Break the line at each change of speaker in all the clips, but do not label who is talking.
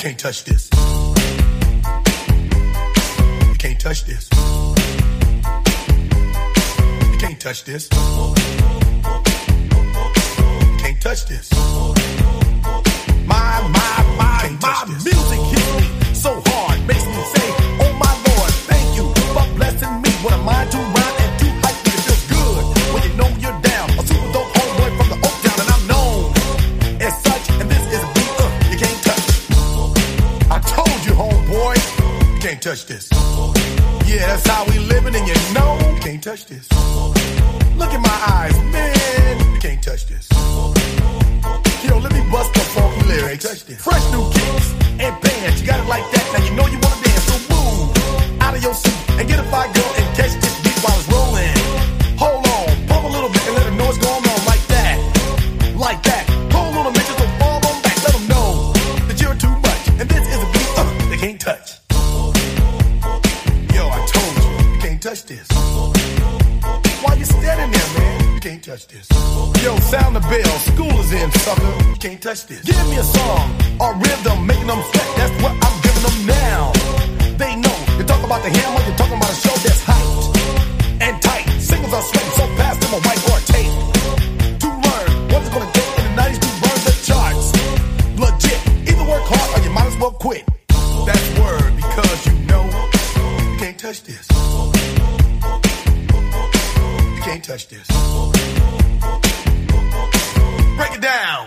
can't touch this. You can't touch this. You can't touch this. You can't touch this. My music hits me so hard, makes me say, oh my Lord, thank you for blessing me. What a mind to rhyme and to hype me. It feels good when you know you're down. A super dope homeboy from the Oak Town, and I'm known as such. And this is a beat you can't touch. I told you, homeboy, you can't touch this. Yeah, that's how we living, and you know you can't touch this. Look in my eyes, man, you can't touch this. Yo, let me bust the funky lyrics. Fresh new kicks and bands, you got it like that. Now you know you wanna dance, so move out of your seat and get a fire girl and catch this beat while it's rolling. Hold on, pump a little bit and let them know what's going on like that. Like that. Hold on a minute, so fall on back. Let them know that you're too much. And this is a beat they can't touch. Yo, I told you, you can't touch this. Why you standing there, man? You can't touch this. Yo, sound the bell, school is in, sucker. You can't touch this. Give me a song or rhythm, making them sweat. That's what I'm giving them now. They know. You talk about the hammer, you're talking about a show that's hyped and tight. Singles are sweating so fast, them a white or tape. To learn what it's gonna take in the 90s to burn the charts. Legit. Either work hard or you might as well quit. That's word, because you know you can't touch this. You can't touch this. Break it down.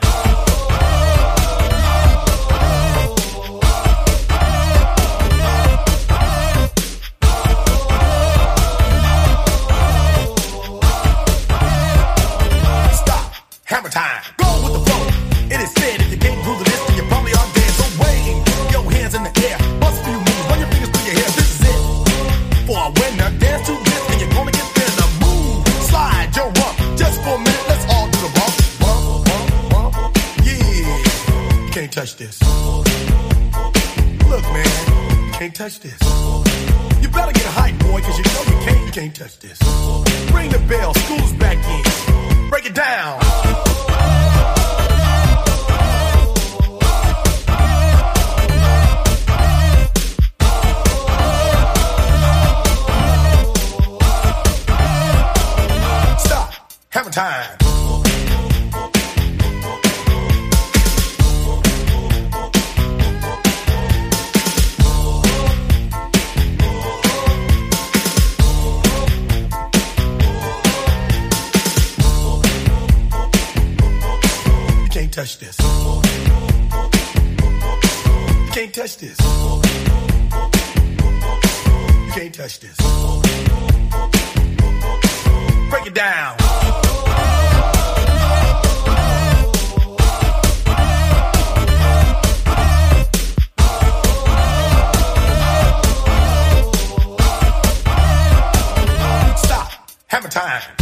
Stop. Hammer time. Go with the flow. It is said if you can't groove the list, then you probably are dead. So wave your hands in the air. Bust a few moves. Run your fingers through your hair. This is it. For a winner, dance to this, and you're gonna get there. Now move, slide your rump. Just for a minute, let's all do the bump. Can't touch this. Look, man, you can't touch this. You better get hype, boy, cause you know you can't touch this. Ring the bell, school's back in. Break it down. Stop. Hammer time. Touch this. You can't touch this. You can't touch this. Break it down. Stop. Hammer time.